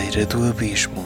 beira do abismo.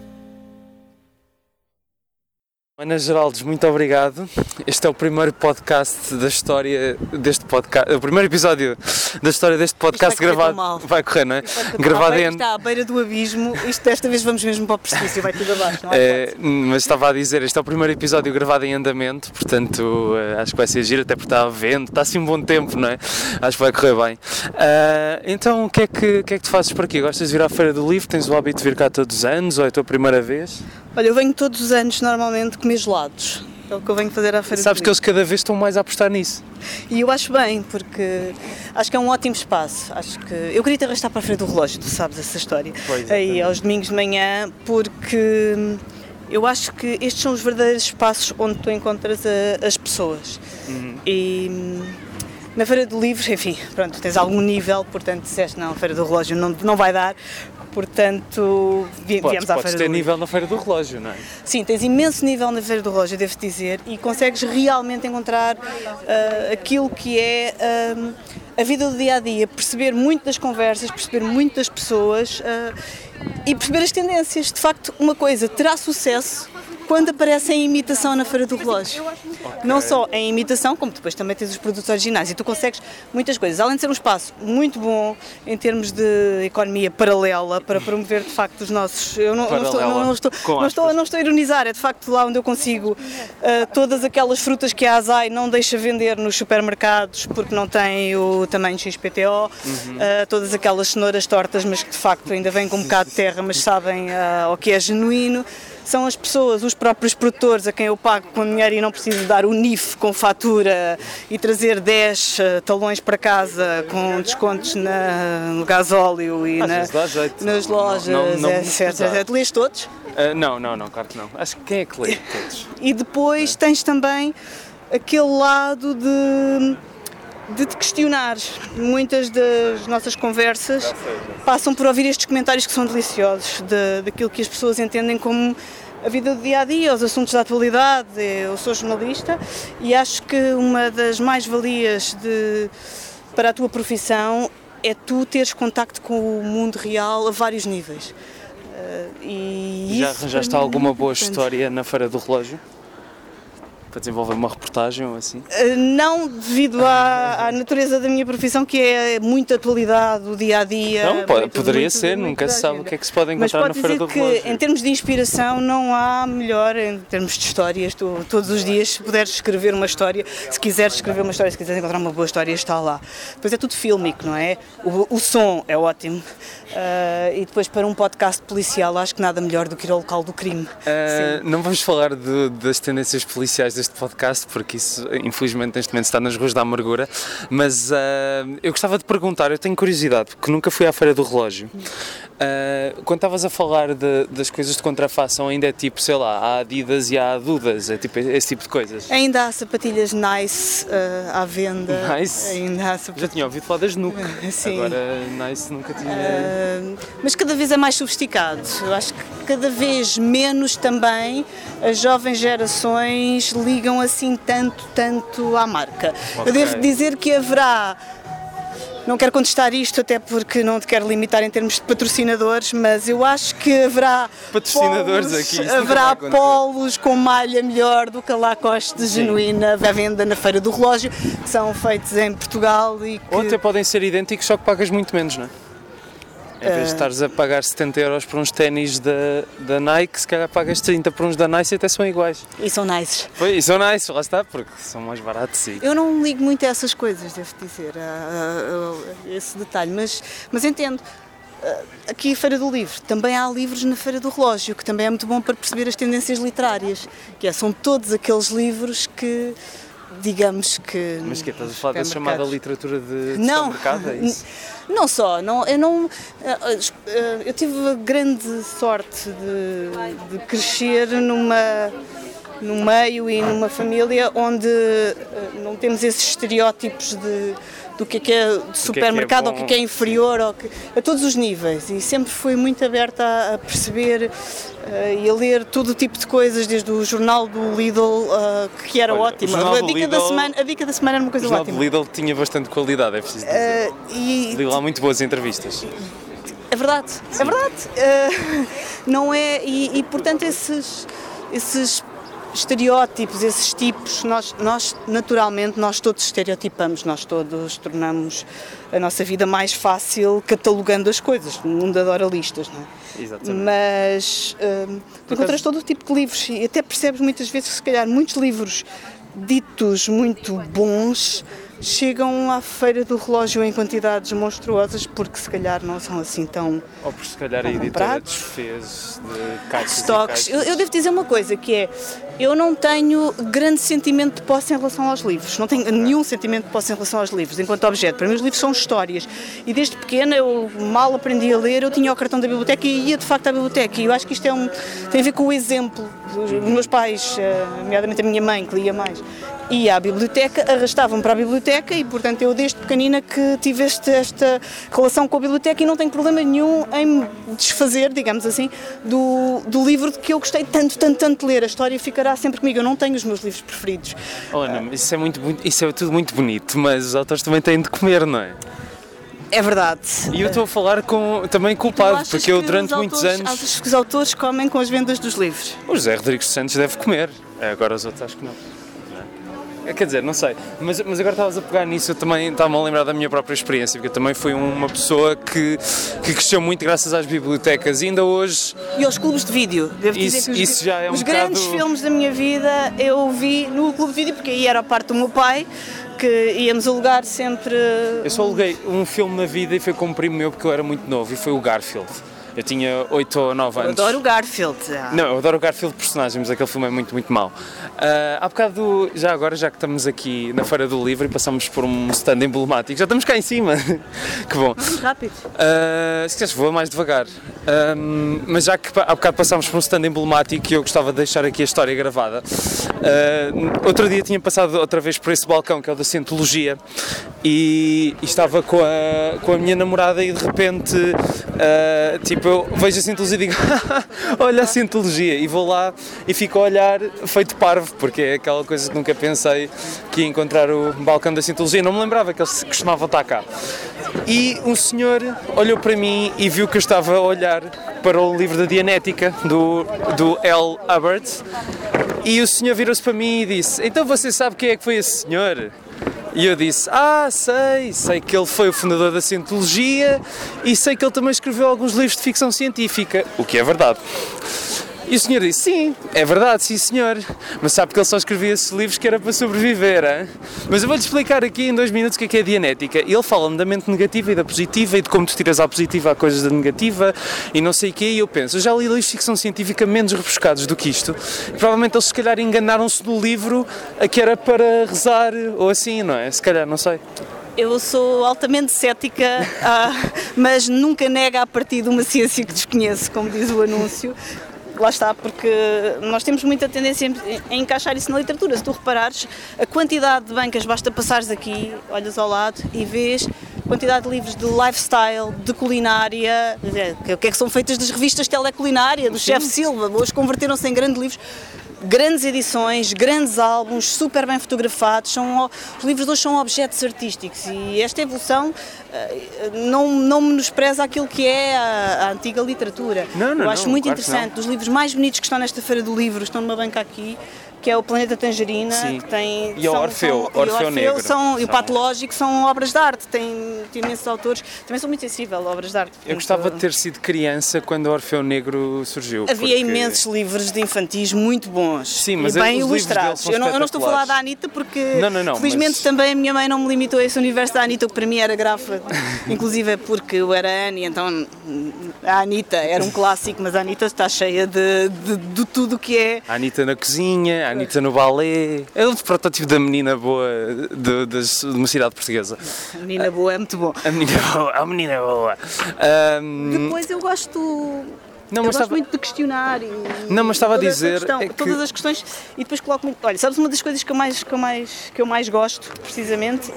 Ana Geraldes, muito obrigado. Este é o primeiro podcast da história deste podcast, o primeiro episódio da história deste podcast gravado. Vai correr, não é? Gravado em... Está à beira do abismo, isto desta vez vamos mesmo para o precipício, vai tudo abaixo, não é? Mas estava a dizer, este é o primeiro episódio gravado em andamento, portanto acho que vai ser giro, até porque está vento, está assim um bom tempo, não é? Acho que vai correr bem. Então, o que é que tu fazes por aqui? Gostas de vir à Feira do Livro? Tens o hábito de vir cá todos os anos ou é a tua primeira vez? Olha, eu venho todos os anos normalmente comer gelados. É o que eu venho fazer à Feira do Livro. Sabes que eles cada vez estão mais a apostar nisso. E eu acho bem, porque acho que é um ótimo espaço. Acho que eu queria te arrastar para a Feira do Relógio, tu sabes essa história. Pois, aí aos domingos de manhã, porque eu acho que estes são os verdadeiros espaços onde tu encontras as pessoas. E na Feira do Livro, enfim, pronto, tens algum nível, portanto disseste não, a Feira do Relógio não vai dar. Portanto, viemos à Feira do Livro. Podes ter nível na Feira do Relógio, não é? Sim, tens imenso nível na Feira do Relógio, devo dizer, e consegues realmente encontrar aquilo que é a vida do dia-a-dia, perceber muito das conversas, perceber muito das pessoas e perceber as tendências. De facto, uma coisa terá sucesso quando aparece em imitação na Feira do Relógio. Okay. Não só em imitação, como depois também tens os produtos originais e tu consegues muitas coisas. Além de ser um espaço muito bom em termos de economia paralela para promover de facto os nossos... Eu não estou a ironizar, é de facto lá onde eu consigo todas aquelas frutas que a Azai não deixa vender nos supermercados porque não tem o tamanho XPTO, todas aquelas cenouras tortas mas que de facto ainda vêm com um bocado de terra mas sabem ao que é genuíno. São as pessoas, os próprios produtores a quem eu pago com dinheiro e não preciso dar o NIF com fatura e trazer 10 talões para casa com descontos no gasóleo e nas lojas, etc. Tu lês todos? Não, claro que não. Acho que quem é que lê todos? E depois tens também aquele lado de te questionares. Muitas das nossas conversas passam por ouvir estes comentários que são deliciosos, daquilo que as pessoas entendem como a vida do dia-a-dia, os assuntos da atualidade. Eu sou jornalista e acho que uma das mais-valias para a tua profissão é tu teres contacto com o mundo real a vários níveis. Já arranjaste alguma boa história na Feira do Relógio? Para desenvolver uma reportagem ou assim? Não, devido à natureza da minha profissão, que é muita atualidade, o dia-a-dia. Não, poderia ser, nunca se sabe o que é que se pode encontrar na Feira do Relógio. Mas pode dizer que, em termos de inspiração, não há melhor, em termos de histórias, tu todos os dias, se puderes escrever uma história, se quiseres escrever uma história, se quiseres encontrar uma boa história, está lá. Depois é tudo fílmico, não é? O som é ótimo. E depois, para um podcast policial, acho que nada melhor do que ir ao local do crime. Não vamos falar das tendências policiais deste podcast, porque isso, infelizmente, neste momento está nas ruas da amargura, mas eu gostava de perguntar, eu tenho curiosidade, porque nunca fui à Feira do Relógio. Quando estavas a falar das coisas de contrafação, ainda é tipo, sei lá, há Adidas e há Adudas, é tipo esse tipo de coisas? Ainda há sapatilhas Nice à venda. Nice? Ainda há sapatilhas. Já tinha ouvido falar das Nuke, sim. Agora Nice nunca tinha... Mas cada vez é mais sofisticado. Eu acho que cada vez menos também as jovens gerações ligam assim tanto à marca. Okay. Eu devo dizer que haverá... Não quero contestar isto, até porque não te quero limitar em termos de patrocinadores, mas eu acho que haverá patrocinadores polos, aqui. Haverá polos com malha melhor do que a Lacoste genuína à venda na Feira do Relógio, que são feitos em Portugal e que... Ou até podem ser idênticos, só que pagas muito menos, não é? Em vez de estares a pagar 70 euros por uns ténis da Nike, se calhar pagas 30 por uns da Nice e até são iguais. E são nice. E são nice, lá está, porque são mais baratos. Sim. Eu não ligo muito a essas coisas, devo dizer, a esse detalhe, mas entendo. Aqui a Feira do Livro, também há livros na Feira do Relógio, que também é muito bom para perceber as tendências literárias, são todos aqueles livros que... Digamos que... Mas que estás a falar da chamada literatura de supermercado, é isso? Não só, eu tive a grande sorte de crescer num meio e numa família onde não temos esses estereótipos do que é de supermercado, ou o que é inferior, a todos os níveis, e sempre fui muito aberta a perceber e a ler todo o tipo de coisas, desde o jornal do Lidl, que era ótimo. A dica da semana era uma coisa ótima. O jornal do Lidl tinha bastante qualidade, é preciso dizer. Li lá muito boas entrevistas. A verdade, é verdade. Não é, e portanto esses estereótipos, esses tipos, nós naturalmente, nós todos estereotipamos, nós todos tornamos a nossa vida mais fácil catalogando as coisas, no mundo adora listas, não é? Exatamente. Mas encontras todo o tipo de livros e até percebes muitas vezes que se calhar muitos livros ditos muito bons chegam à Feira do Relógio em quantidades monstruosas porque se calhar não são assim tão Ou por se calhar a editora desfez de caixas estoques. e caixas. Eu devo dizer uma coisa, que é, eu não tenho grande sentimento de posse em relação aos livros, não tenho nenhum sentimento de posse em relação aos livros, enquanto objeto. Para mim os livros são histórias e desde pequena eu mal aprendi a ler, eu tinha o cartão da biblioteca e ia de facto à biblioteca e eu acho que isto tem a ver com o exemplo dos meus pais, nomeadamente a minha mãe que lia mais. Ia à biblioteca, arrastavam-me para a biblioteca e, portanto, eu desde pequenina que tive esta relação com a biblioteca e não tenho problema nenhum em me desfazer, digamos assim, do livro que eu gostei tanto de ler. A história ficará sempre comigo. Eu não tenho os meus livros preferidos. Olha, isso é tudo muito bonito, mas os autores também têm de comer, não é? É verdade. E eu estou a falar também culpado, porque eu durante muitos anos... Achas que os autores comem com as vendas dos livros? O José Rodrigues Santos deve comer, agora os outros acho que não. Quer dizer, não sei, mas agora estavas a pegar nisso, eu também estava-me a lembrar da minha própria experiência, porque eu também fui uma pessoa que cresceu muito graças às bibliotecas e ainda hoje... E aos clubes de vídeo, devo dizer que isso já é os grandes filmes da minha vida eu vi no clube de vídeo, porque aí era a parte do meu pai, que íamos alugar sempre... Eu só aluguei um filme na vida e foi com um primo meu porque eu era muito novo e foi o Garfield. Eu tinha 8 ou 9 anos. Eu adoro o Garfield. Não, eu adoro o Garfield personagem, mas aquele filme é muito, muito mau. Há bocado, já agora, já que estamos aqui na Feira do Livro e passamos por um stand emblemático, já estamos cá em cima. Que bom. Vamos rápido. Se quiseres, vou mais devagar. Mas já que há bocado passámos por um stand emblemático e eu gostava de deixar aqui a história gravada. Outro dia tinha passado outra vez por esse balcão, que é o da Cientologia, e estava com a minha namorada e de repente, eu vejo a Cientologia e digo olha a Cientologia, e vou lá e fico a olhar feito parvo, porque é aquela coisa que nunca pensei que ia encontrar o balcão da Cientologia, não me lembrava que eles costumavam estar cá. E um senhor olhou para mim e viu que eu estava a olhar para o livro da Dianética, do L. Hubbard, e o senhor virou-se para mim e disse: então você sabe quem é que foi esse senhor? E eu disse: sei que ele foi o fundador da Cientologia e sei que ele também escreveu alguns livros de ficção científica, o que é verdade. E o senhor disse: sim, é verdade, sim senhor, mas sabe que ele só escrevia esses livros que era para sobreviver, hein? Mas eu vou-lhe explicar aqui em 2 minutos o que é a Dianética. E ele fala-me da mente negativa e da positiva e de como tu tiras à positiva a coisas da negativa e não sei o quê, e eu penso, eu já li livros de ficção científica menos rebuscados do que isto, e provavelmente eles se calhar enganaram-se no livro a que era para rezar ou assim, não é? Se calhar, não sei. Eu sou altamente cética, mas nunca nega a partir de uma ciência que desconheço, como diz o anúncio. Lá está, porque nós temos muita tendência em encaixar isso na literatura. Se tu reparares, a quantidade de bancas, basta passares aqui, olhas ao lado e vês a quantidade de livros de lifestyle, de culinária, o que é que são feitas das revistas teleculinária, do Chefe Silva, hoje converteram-se em grandes livros. Grandes edições, grandes álbuns, super bem fotografados, os livros hoje são objetos artísticos e esta evolução não menospreza aquilo que é a antiga literatura. Eu acho muito interessante, dos livros mais bonitos que estão nesta Feira do Livro, estão numa banca aqui, que é o Planeta Tangerina, sim, que tem... E o Orfeu Negro. E o Patológico são obras de arte, tem imensos autores, também sou muito sensível a obras de arte. Eu gostava de ter sido criança quando o Orfeu Negro surgiu. Havia imensos livros de infantis muito bons. Sim, mas e bem ilustrados. Eu não estou a falar da Anitta porque felizmente também a minha mãe não me limitou a esse universo da Anitta, que para mim era grafa, inclusive porque eu era Annie, então a Anitta era um clássico, mas a Anitta está cheia de tudo o que é. A Anitta na cozinha, a Anitta no balé, é o protótipo da menina boa de uma cidade portuguesa. A menina boa é muito bom. A menina boa. Depois eu gosto... Não, eu gosto muito de questionar mas estava a dizer todas as questões e depois coloco muito... Olha, sabes uma das coisas que eu mais gosto, precisamente,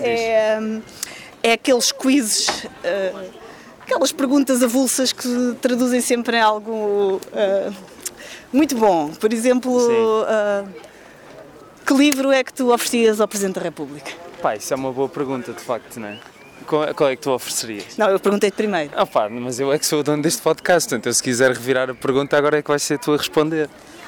é aqueles quizzes, aquelas perguntas avulsas que traduzem sempre em algo muito bom. Por exemplo, que livro é que tu oferecias ao Presidente da República? Pá, isso é uma boa pergunta, de facto, não é? Qual é que tu oferecerias? Não, eu perguntei-te primeiro. Mas eu é que sou o dono deste podcast, portanto, eu, se quiser revirar a pergunta, agora é que vai ser tu a responder.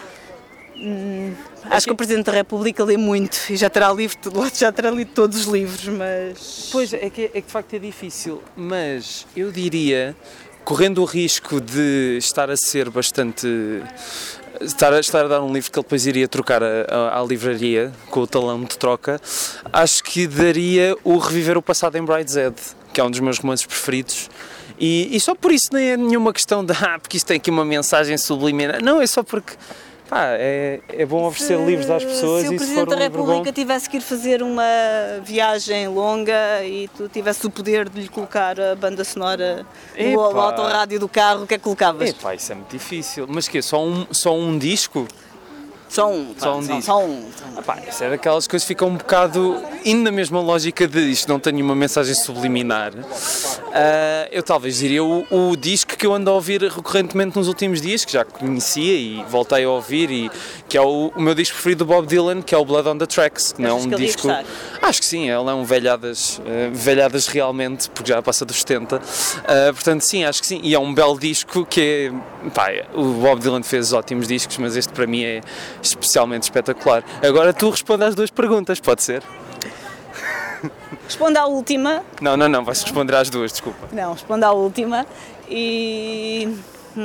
Acho que o Presidente da República lê muito e já terá lido todos os livros, mas... Pois, é que de facto é difícil, mas eu diria, correndo o risco de estar a ser bastante... Estar a dar um livro que ele depois iria trocar à livraria, com o talão de troca, acho que daria o Reviver o Passado em Brideshead, que é um dos meus romances preferidos. E só por isso nem é nenhuma questão de porque isto tem aqui uma mensagem subliminar. Não, é só porque... é bom oferecer livros às pessoas. Se o Presidente da República tivesse que ir fazer uma viagem longa e tu tivesse o poder de lhe colocar a banda sonora no autorrádio do carro, o que é que colocavas? Isso é muito difícil. Mas que só um disco? Só um. Isso é daquelas coisas que ficam um bocado indo na mesma lógica de isto não tem nenhuma mensagem subliminar. Eu talvez diria o disco que eu ando a ouvir recorrentemente nos últimos dias, que já conhecia e voltei a ouvir, e que é o meu disco preferido do Bob Dylan, que é o Blood on the Tracks, que não é um disco... Acho que sim, ele é um velhadas realmente, porque já passa dos 70. Portanto, sim, acho que sim. E é um belo disco que é... o Bob Dylan fez ótimos discos, mas este para mim é especialmente espetacular. Agora tu responde às duas perguntas, pode ser? Responda à última. Não, vais responder às duas, desculpa. Não, responda à última e...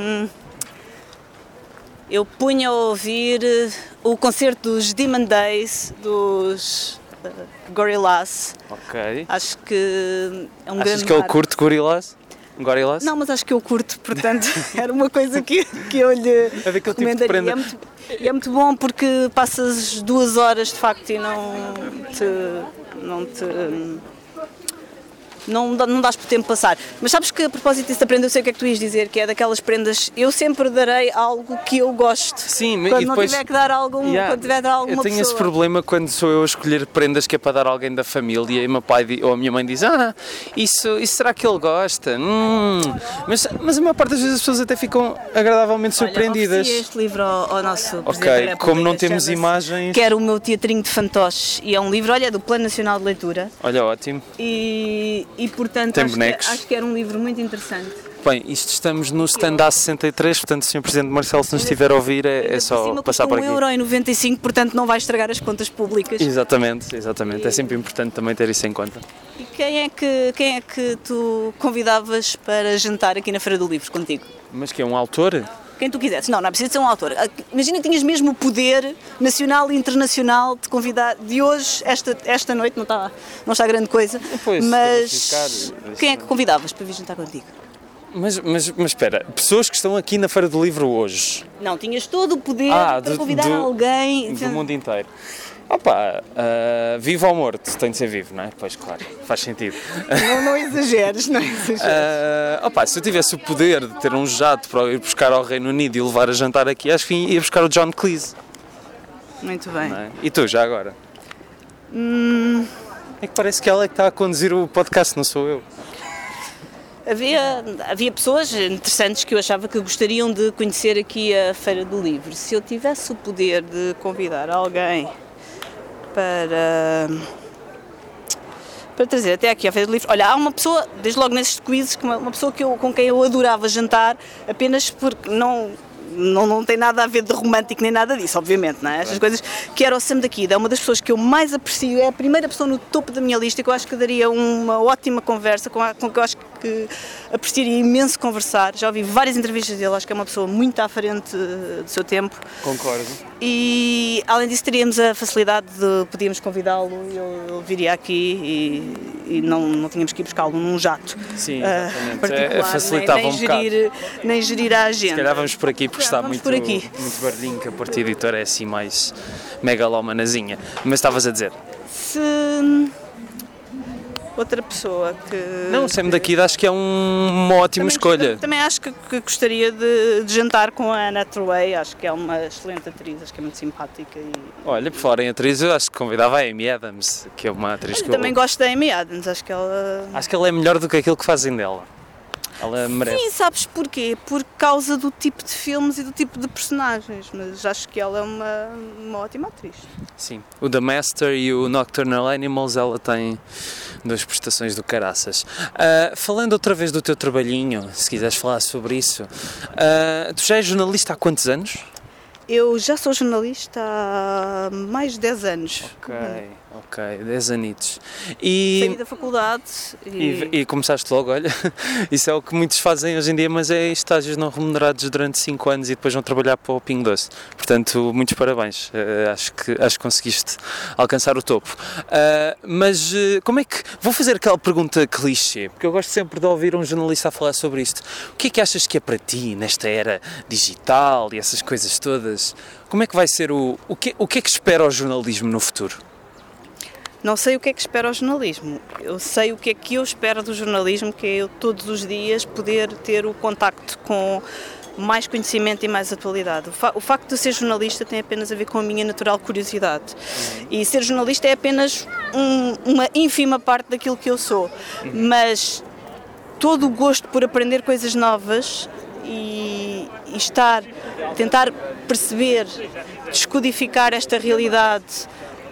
eu punha a ouvir o concerto dos Demon Days, dos Gorillaz. Ok. Acho que é um grande... Achas que eu curto Gorillaz? Não, mas acho que eu curto, portanto, era uma coisa que eu lhe recomendaria. E é muito bom porque passas 2 horas de facto e não dás por tempo passar. Mas sabes que a propósito disso da prenda, eu sei o que é que tu ias dizer, que é daquelas prendas, eu sempre darei algo que eu gosto. Sim, quando e depois, não tiver que dar quando tiver que dar alguma eu tenho pessoa. Esse problema quando sou eu a escolher prendas que é para dar a alguém da família e meu pai ou a minha mãe diz, isso será que ele gosta? Mas a maior parte das vezes as pessoas até ficam agradavelmente surpreendidas. Olha, este livro ao nosso Presidente da República, como não temos imagens... Que era o meu teatrinho de fantoches, e é um livro, do Plano Nacional de Leitura. Olha, ótimo. E portanto acho que era um livro muito interessante. Bem, estamos no stand A63, portanto, se o Sr. Presidente Marcelo se nos estiver a ouvir, é só passar por aqui. €1,95, portanto não vai estragar as contas públicas. Exatamente. É sempre importante também ter isso em conta. E quem é que tu convidavas para jantar aqui na Feira do Livro contigo? Mas que é um autor? Quem tu quisesse. Não é preciso ser um autor. Imagina que tinhas mesmo o poder nacional e internacional de convidar, de hoje, esta noite, não está grande coisa, mas quem é que convidavas para vir jantar contigo? Mas espera, pessoas que estão aqui na Feira do Livro hoje? Não, tinhas todo o poder para convidar alguém. Do mundo inteiro. Vivo ou morto, tem de ser vivo, não é? Pois, claro, faz sentido. Não exageres. Se eu tivesse o poder de ter um jato para ir buscar ao Reino Unido e levar a jantar aqui, acho que ia buscar o John Cleese. Muito bem. Não é? E tu, já agora? É que parece que ela é que está a conduzir o podcast, não sou eu. Havia pessoas interessantes que eu achava que gostariam de conhecer aqui a Feira do Livro. Se eu tivesse o poder de convidar alguém para trazer até aqui à Feira do Livro. Olha, há uma pessoa, desde logo nesses quizzes, uma pessoa com quem eu adorava jantar, apenas porque não tem nada a ver de romântico nem nada disso, obviamente, não é? Estas coisas, que era o Sam da Kid, é uma das pessoas que eu mais aprecio, é a primeira pessoa no topo da minha lista, que eu acho que daria uma ótima conversa, com que eu acho que apreciaria imenso conversar. Já ouvi várias entrevistas dele, acho que é uma pessoa muito à frente do seu tempo. Concordo. E além disso teríamos a facilidade de podíamos convidá-lo, ele viria aqui e não tínhamos que ir buscá-lo num jato. Sim, exatamente. Particular, facilitava nem gerir a agenda. Se calhar vamos por aqui porque está muito barulhinho, que a Porta Editora é assim mais megalomanazinha. Mas estavas a dizer? Se outra pessoa que... Não, o Sam da Kid acho que é uma ótima escolha. Também acho que gostaria de jantar com a Anne Hathaway, acho que é uma excelente atriz, acho que é muito simpática. Olha, por falar em atriz, eu acho que convidava a Amy Adams, que é uma atriz que eu também gosto da Amy Adams, acho que ela... Acho que ela é melhor do que aquilo que fazem dela. Ela merece. Sim, sabes porquê? Por causa do tipo de filmes e do tipo de personagens, mas acho que ela é uma ótima atriz. Sim, o The Master e o Nocturnal Animals, ela tem duas prestações do caraças. Falando outra vez do teu trabalhinho, se quiseres falar sobre isso, tu já és jornalista há quantos anos? Eu já sou jornalista há mais de 10 anos. Ok, 10 anitos. Saí da faculdade e começaste logo, olha, isso é o que muitos fazem hoje em dia, mas é estágios não remunerados durante 5 anos e depois vão trabalhar para o Pingo Doce. Portanto, muitos parabéns, acho que conseguiste alcançar o topo. Mas como é que... Vou fazer aquela pergunta clichê, porque eu gosto sempre de ouvir um jornalista a falar sobre isto. O que é que achas que é para ti, nesta era digital e essas coisas todas? Como é que vai ser o que é que espera o jornalismo no futuro? Não sei o que é que espera o jornalismo, eu sei o que é que eu espero do jornalismo, que é eu todos os dias poder ter o contacto com mais conhecimento e mais atualidade. O facto de ser jornalista tem apenas a ver com a minha natural curiosidade e ser jornalista é apenas uma ínfima parte daquilo que eu sou, mas todo o gosto por aprender coisas novas e tentar perceber, descodificar esta realidade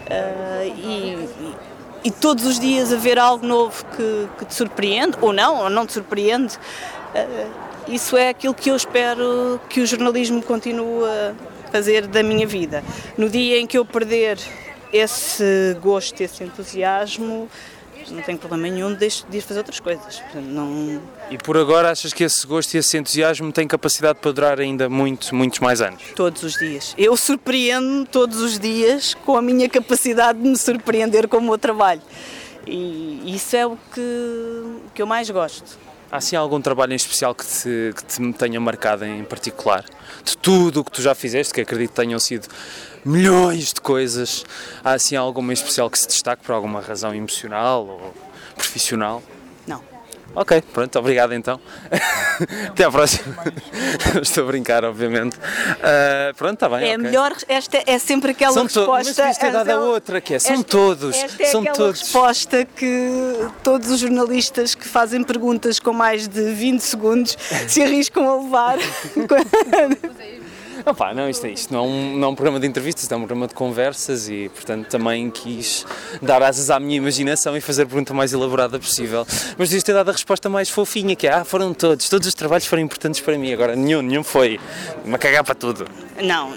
e todos os dias haver algo novo que te surpreende, ou não te surpreende, isso é aquilo que eu espero que o jornalismo continue a fazer da minha vida. No dia em que eu perder esse gosto, esse entusiasmo, não tenho problema nenhum de fazer outras coisas. Não... E por agora achas que esse gosto e esse entusiasmo têm capacidade para durar ainda muitos mais anos? Todos os dias. Eu surpreendo-me todos os dias com a minha capacidade de me surpreender com o meu trabalho. E isso é o que eu mais gosto. Há assim algum trabalho em especial que te tenha marcado em particular? De tudo o que tu já fizeste, que acredito que tenham sido milhões de coisas, há assim alguma em especial que se destaque por alguma razão emocional ou profissional? Não. Ok, pronto, obrigado então. Até à próxima. Estou a brincar, obviamente. Pronto, está bem. É okay. Melhor, esta é sempre aquela resposta. Mas devias ter dado a outra, que é, são todos. Esta é são aquela todos. Resposta que todos os jornalistas que fazem perguntas com mais de 20 segundos se arriscam a levar. Opa, não, isto não é um programa de entrevistas, isto é um programa de conversas e, portanto, também quis dar asas à minha imaginação e fazer a pergunta mais elaborada possível. Mas devias ter dado a resposta mais fofinha, que é, foram todos os trabalhos foram importantes para mim, agora nenhum foi, me cagar para tudo. Não.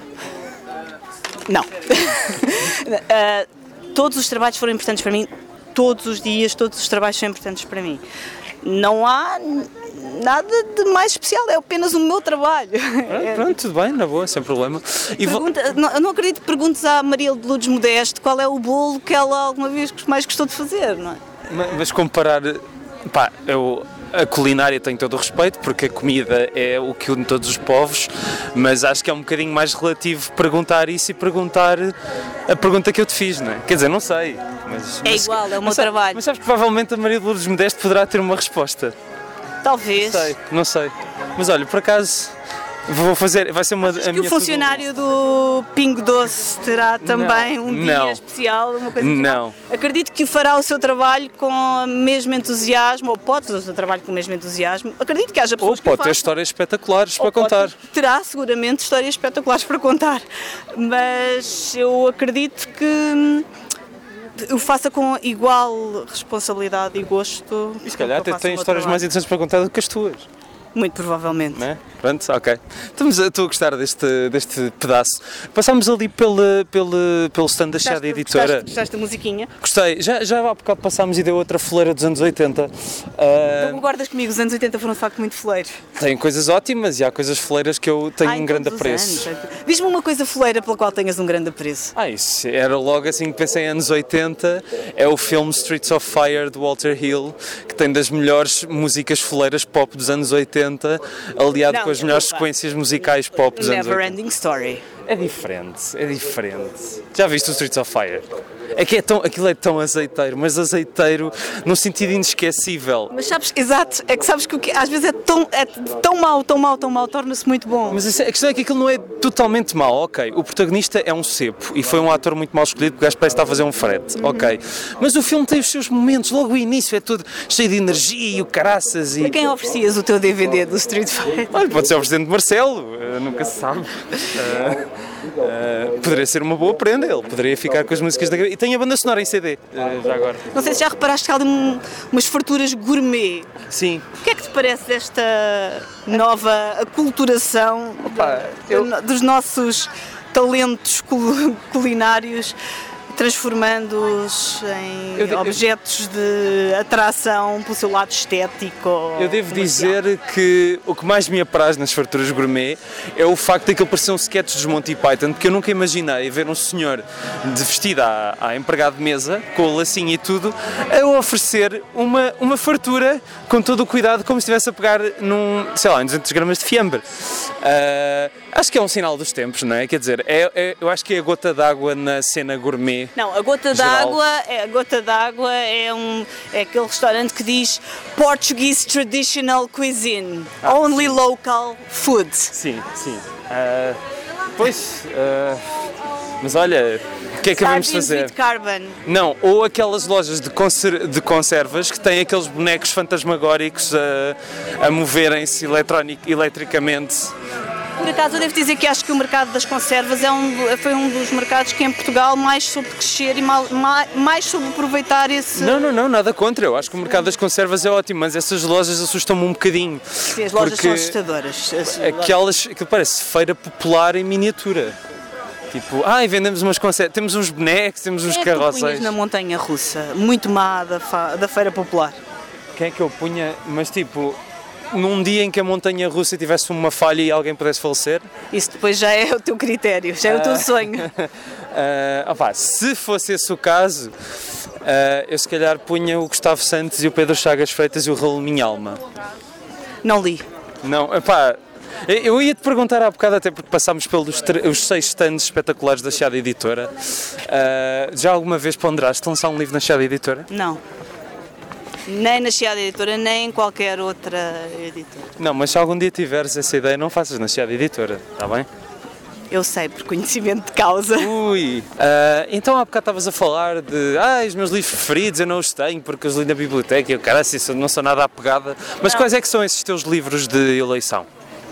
Todos os trabalhos foram importantes para mim, todos os dias, todos os trabalhos são importantes para mim. Não há nada de mais especial, é apenas o meu trabalho. Pronto, tudo bem, na boa, sem problema. Não acredito que perguntes à Maria de Lourdes Modesto qual é o bolo que ela alguma vez mais gostou de fazer, não é? Mas comparar, a culinária tem todo o respeito, porque a comida é o que une todos os povos, mas acho que é um bocadinho mais relativo perguntar isso e perguntar a pergunta que eu te fiz, não é? Quer dizer, não sei. Mas igual, é o meu trabalho. Mas sabes que provavelmente a Maria de Lourdes Modesto poderá ter uma resposta. Talvez. Não sei. Mas olha, por acaso, vai ser uma... Acho que o funcionário do Pingo Doce terá também um dia especial, uma coisa assim. Não. Acredito que fará o seu trabalho com o mesmo entusiasmo, ou pode fazer o seu trabalho com o mesmo entusiasmo. Acredito que haja pessoas que pode ter histórias espetaculares para contar. Terá seguramente histórias espetaculares para contar, mas eu acredito que eu faça com igual responsabilidade e gosto. E se calhar até tem histórias mais interessantes para contar do que as tuas. Muito provavelmente. Não é? Pronto, ok. Estou a gostar deste pedaço. Passámos ali pelo stand da Chá da Editora. Gostaste da musiquinha? Gostei. Já há bocado passámos e deu outra foleira dos anos 80. Não concordas comigo? Os anos 80 foram de facto muito foleiros. Tem coisas ótimas e há coisas foleiras que eu tenho um grande apreço. Diz-me uma coisa foleira pela qual tenhas um grande apreço. Isso era logo assim que pensei em anos 80. É o filme Streets of Fire de Walter Hill, que tem das melhores músicas foleiras pop dos anos 80. Aliado com as melhores sequências musicais pop dos anos 80. Never Ending Story. É diferente. Já viste o Streets of Fire? É que aquilo é tão azeiteiro, mas azeiteiro num sentido inesquecível. Mas sabes, exato, é que sabes que às vezes é tão mau, torna-se muito bom. Mas a questão é que aquilo não é totalmente mau, ok. O protagonista é um cepo e foi um ator muito mal escolhido porque o gajo parece que está a fazer um frete, ok. Mas o filme tem os seus momentos, logo o início é tudo cheio de energia e o caraças e... A quem oferecias o teu DVD do Street Fighter? Olha, pode ser o presidente Marcelo, nunca se sabe. Poderia ser uma boa prenda, ele poderia ficar com as músicas da cabeça. E tem a banda sonora em CD, já agora. Não sei se já reparaste que há ali umas farturas gourmet. Sim. O que é que te parece desta nova aculturação dos nossos talentos culinários, transformando-os em objetos de atração pelo seu lado estético? Eu devo dizer que o que mais me apraz nas farturas gourmet é o facto de que ele parecia um sketch dos Monty Python, porque eu nunca imaginei ver um senhor de vestido à empregado de mesa, com o lacinho e tudo, a oferecer uma fartura com todo o cuidado, como se estivesse a pegar num, sei lá, em 200 gramas de fiambre. Acho que é um sinal dos tempos, não é? Quer dizer, eu acho que é a gota d'água na cena gourmet. Não, a gota d'água é aquele restaurante que diz Portuguese Traditional Cuisine, only local food. Sim. Mas olha, o que é que vamos fazer? Carbon. Não, ou aquelas lojas de conservas que têm aqueles bonecos fantasmagóricos a moverem-se eletricamente. Por acaso eu devo dizer que acho que o mercado das conservas foi um dos mercados que em Portugal mais soube crescer e mais soube aproveitar esse... Não, nada contra. Eu acho que o mercado das conservas é ótimo, mas essas lojas assustam-me um bocadinho. Sim, as lojas são assustadoras. Que parece feira popular em miniatura. Tipo, vendemos umas conservas, temos uns bonecos, temos uns carroças. Quem é que tu punhas na montanha russa, muito má da feira popular? Quem é que eu punha? Mas tipo... Num dia em que a montanha-russa tivesse uma falha e alguém pudesse falecer? Isso depois já é o teu critério, já é o teu sonho. Se fosse esse o caso, eu se calhar punha o Gustavo Santos e o Pedro Chagas Freitas e o Raul Minhalma. Não li. Não, eu ia-te perguntar há bocado, até porque passámos pelos os 6 stands espetaculares da Chiado Editora. Já alguma vez ponderaste lançar um livro na Chiado Editora? Não. Nem na Chiado Editora, nem em qualquer outra editora. Não, mas se algum dia tiveres essa ideia, não faças na Chiado Editora, está bem? Eu sei, por conhecimento de causa. Então há bocado estavas a falar de os meus livros preferidos, eu não os tenho porque os li na biblioteca e eu, cara, assim, não sou nada apegada. Mas quais é que são esses teus livros de eleição?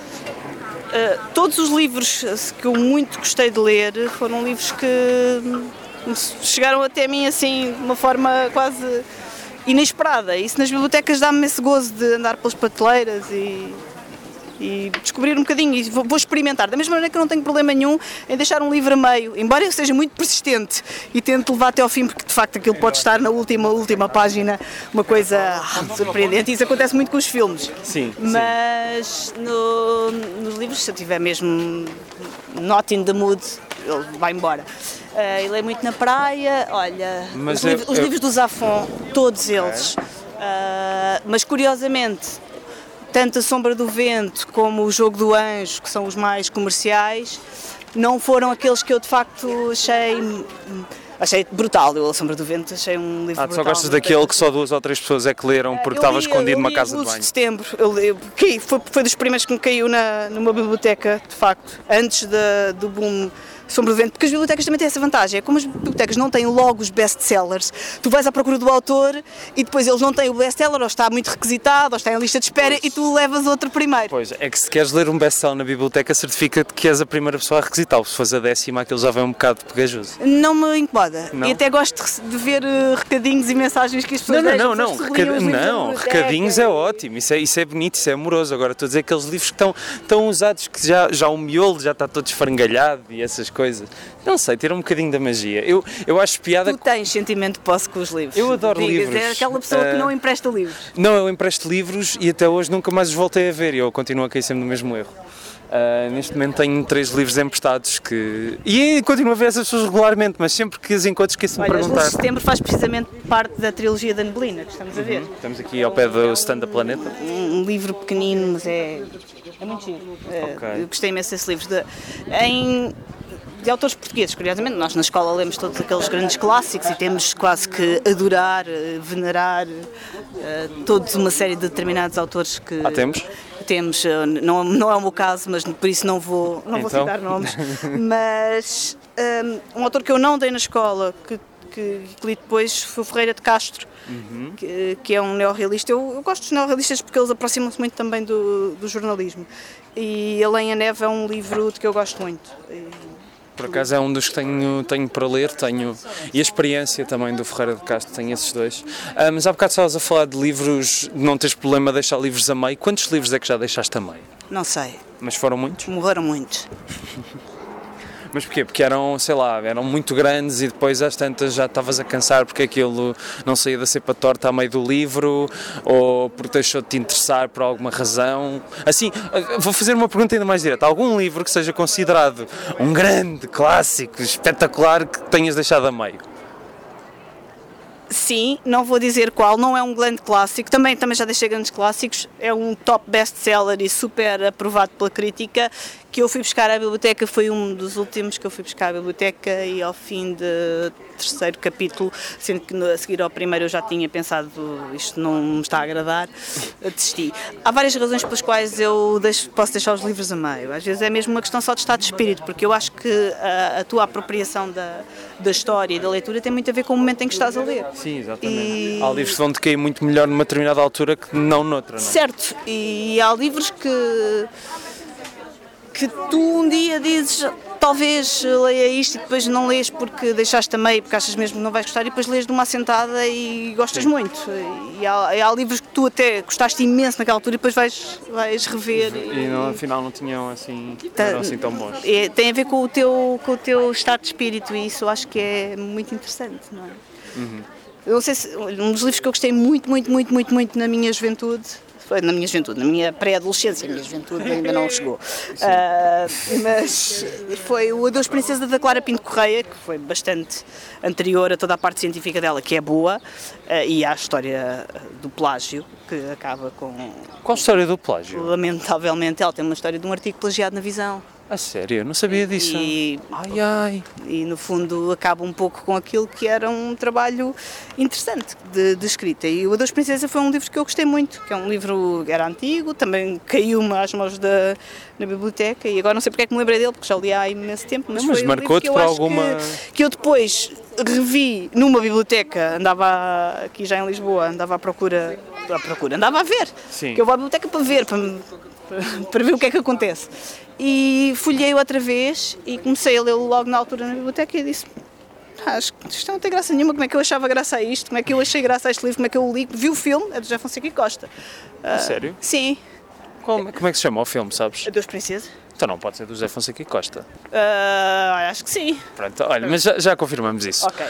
Todos os livros que eu muito gostei de ler foram livros que chegaram até mim assim, de uma forma quase... inesperada. Isso nas bibliotecas dá-me esse gozo de andar pelas prateleiras e descobrir um bocadinho e vou experimentar. Da mesma maneira que eu não tenho problema nenhum em deixar um livro a meio, embora eu seja muito persistente e tento levar até ao fim, porque de facto aquilo pode estar na última página, uma coisa surpreendente, e isso acontece muito com os filmes. Sim. Mas nos livros, se eu tiver mesmo not in the mood, ele vai embora. Eu leio muito na praia, olha, os livros do Zafón, todos eles. Mas curiosamente, tanto A Sombra do Vento como O Jogo do Anjo, que são os mais comerciais, não foram aqueles que eu de facto achei brutal. Eu, A Sombra do Vento, achei um livro brutal. Tu só gostas daquele que só 2 ou 3 pessoas é que leram porque estava escondido numa casa de banho? De setembro, foi dos primeiros que me caiu numa biblioteca, de facto, antes do boom Sombra do Vento, porque as bibliotecas também têm essa vantagem, é como as bibliotecas não têm logo os best-sellers, tu vais à procura do autor e depois eles não têm o best-seller, ou está muito requisitado, ou está em lista de espera, e tu levas outro primeiro. Pois, é que se queres ler um best-seller na biblioteca, certifica-te que és a primeira pessoa a requisitá-lo. Se fores a 10ª, aquilo já vem um bocado pegajoso. Não me incomoda. Não? E até gosto de ver recadinhos e mensagens que as pessoas deixam. Não, recadinhos é ótimo, isso é bonito, isso é amoroso. Agora estou a dizer aqueles livros que estão usados, que já o miolo já está todo esfarangalhado e essas coisas. Não sei, ter um bocadinho da magia. Eu acho piada... Tu tens sentimento de posse com os livros. Eu adoro livros. É aquela pessoa que não empresta livros. Não, eu empresto livros e até hoje nunca mais os voltei a ver e eu continuo a cair sempre no mesmo erro. Neste momento tenho 3 livros emprestados e continuo a ver essas pessoas regularmente, mas sempre que as encontro esqueço-me de perguntar. Olha, Setembro faz precisamente parte da trilogia da Neblina, que estamos a ver. Estamos aqui ao pé do stand da Planeta. Um livro pequenino, mas é muito giro. Okay. Eu gostei imenso desse livro. de autores portugueses. Curiosamente, nós na escola lemos todos aqueles grandes clássicos e temos quase que adorar, venerar toda uma série de determinados autores que... Temos? Temos, não é o meu caso, mas por isso não vou citar nomes, mas um autor que eu não dei na escola, que li depois, foi o Ferreira de Castro, que é um neorrealista. Eu gosto dos neorrealistas porque eles aproximam-se muito também do jornalismo, e Além a Neve é um livro de que eu gosto muito. Por acaso é um dos que tenho para ler, e a experiência também do Ferreira de Castro, tenho esses dois. Mas há bocado estavas a falar de livros, de não teres problema de deixar livros a meio. Quantos livros é que já deixaste a meio? Não sei. Mas foram muitos? Morreram muitos. Mas porquê? Porque eram, sei lá, eram muito grandes e depois às tantas já estavas a cansar porque aquilo não saía da cepa torta a meio do livro, ou porque deixou de te interessar por alguma razão. Assim, vou fazer uma pergunta ainda mais direta. Algum livro que seja considerado um grande clássico, espetacular, que tenhas deixado a meio? Sim, não vou dizer qual, não é um grande clássico, também já deixei grandes clássicos, é um top best-seller e super aprovado pela crítica, que eu fui buscar à biblioteca, foi um dos últimos que eu fui buscar à biblioteca, e ao fim do terceiro capítulo, sendo que a seguir ao primeiro eu já tinha pensado, isto não me está a agradar, desisti. Há várias razões pelas quais eu posso deixar os livros a meio. Às vezes é mesmo uma questão só de estado de espírito, porque eu acho que a tua apropriação da história e da leitura tem muito a ver com o momento em que estás a ler. Sim, exatamente. Há livros que vão decair muito melhor numa determinada altura que não noutra, não é? Certo, e há livros que tu um dia dizes, talvez leia isto, e depois não lês porque deixaste a meio, porque achas mesmo que não vais gostar, e depois lês de uma assentada e gostas muito. E há livros que tu até gostaste imenso naquela altura e depois vais rever. E afinal não tinham assim, não eram assim tão bons. Tem a ver com o teu estado de espírito, e isso eu acho que é muito interessante, não é? Eu não sei se um dos livros que eu gostei muito na minha juventude, na minha pré-adolescência, a minha juventude ainda não chegou, mas foi o Adeus Princesa, da Clara Pinto Correia, que foi bastante anterior a toda a parte científica dela, que é boa, e à história do plágio, que acaba com... Qual a história do plágio? Lamentavelmente, ela tem uma história de um artigo plagiado na Visão. A sério? Eu não sabia disso. E no fundo acaba um pouco com aquilo que era um trabalho interessante de escrita. E o Adeus Princesa foi um livro que eu gostei muito, que é um livro que era antigo, também caiu-me às mãos na biblioteca, e agora não sei porque é que me lembrei dele, porque já li há imenso tempo, mas foi um livro que eu acho que eu depois revi numa biblioteca, andava aqui já em Lisboa, andava à procura, andava a ver. Sim. Que eu vou à biblioteca para ver, para ver o que é que acontece. E folhei outra vez e comecei a lê-lo logo na altura na biblioteca e disse: acho que isto não tem graça nenhuma, como é que eu achava graça a isto, como é que eu achei graça a este livro, como é que eu o li, vi o filme, é do José Fonseca e Costa. Sério? Sim. Como é que se chama o filme, sabes? Adeus Princesa. Então não pode ser do José Fonseca e Costa. Acho que sim. Pronto, olha, mas já confirmamos isso. Ok.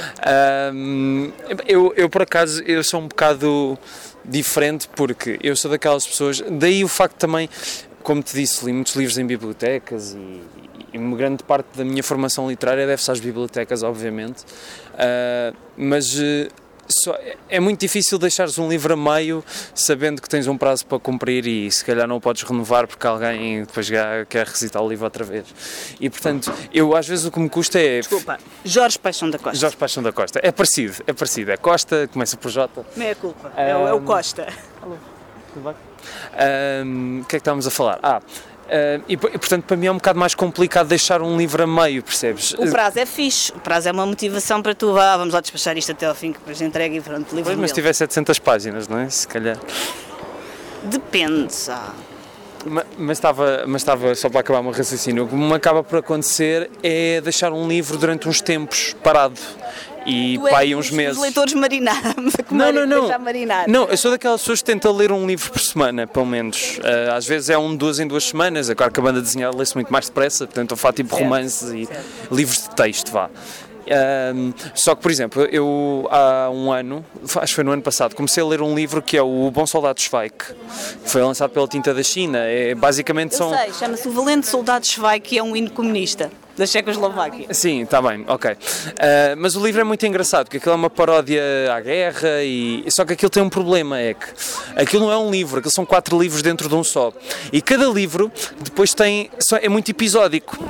Eu por acaso, eu sou um bocado diferente, porque eu sou daquelas pessoas, daí o facto também, como te disse, li muitos livros em bibliotecas, e uma grande parte da minha formação literária deve-se às bibliotecas, obviamente, mas é muito difícil deixares um livro a meio sabendo que tens um prazo para cumprir e se calhar não o podes renovar porque alguém depois quer recitar o livro outra vez. E portanto, eu às vezes o que me custa é... Desculpa, Jorge Paixão da Costa. Jorge Paixão da Costa. É parecido. É Costa, começa por J. Meia culpa, é o Costa. Alô, tudo bem? O que é que estávamos a falar? E portanto para mim é um bocado mais complicado deixar um livro a meio, percebes? O prazo é fixe, o prazo é uma motivação para tu, vamos lá despachar isto até ao fim, que depois entrega e pronto, livro. Mas se tiver 700 páginas, não é? Se calhar. Depende, Mas estava só para acabar o meu raciocínio, o que me acaba por acontecer é deixar um livro durante uns tempos parado. E pá, aí uns meses. Os leitores marinar. Não, eu sou daquelas pessoas que tentam ler um livro por semana, pelo menos. Às vezes é de 2 em 2 semanas, agora que a banda desenhada lê-se muito mais depressa, portanto eu faço tipo romances e livros de texto, vá. Só que, por exemplo, eu há um ano, acho que foi no ano passado, comecei a ler um livro que é o Bom Soldado Zweig, que foi lançado pela Tinta da China. Basicamente eu sei, chama-se O Valente Soldado Zweig, que é um hino comunista da Checoslováquia. Sim, está bem, ok. Mas o livro é muito engraçado, porque aquilo é uma paródia à guerra, só que aquilo tem um problema, é que aquilo não é um livro, aquilo são 4 livros dentro de um só. E cada livro depois é muito episódico.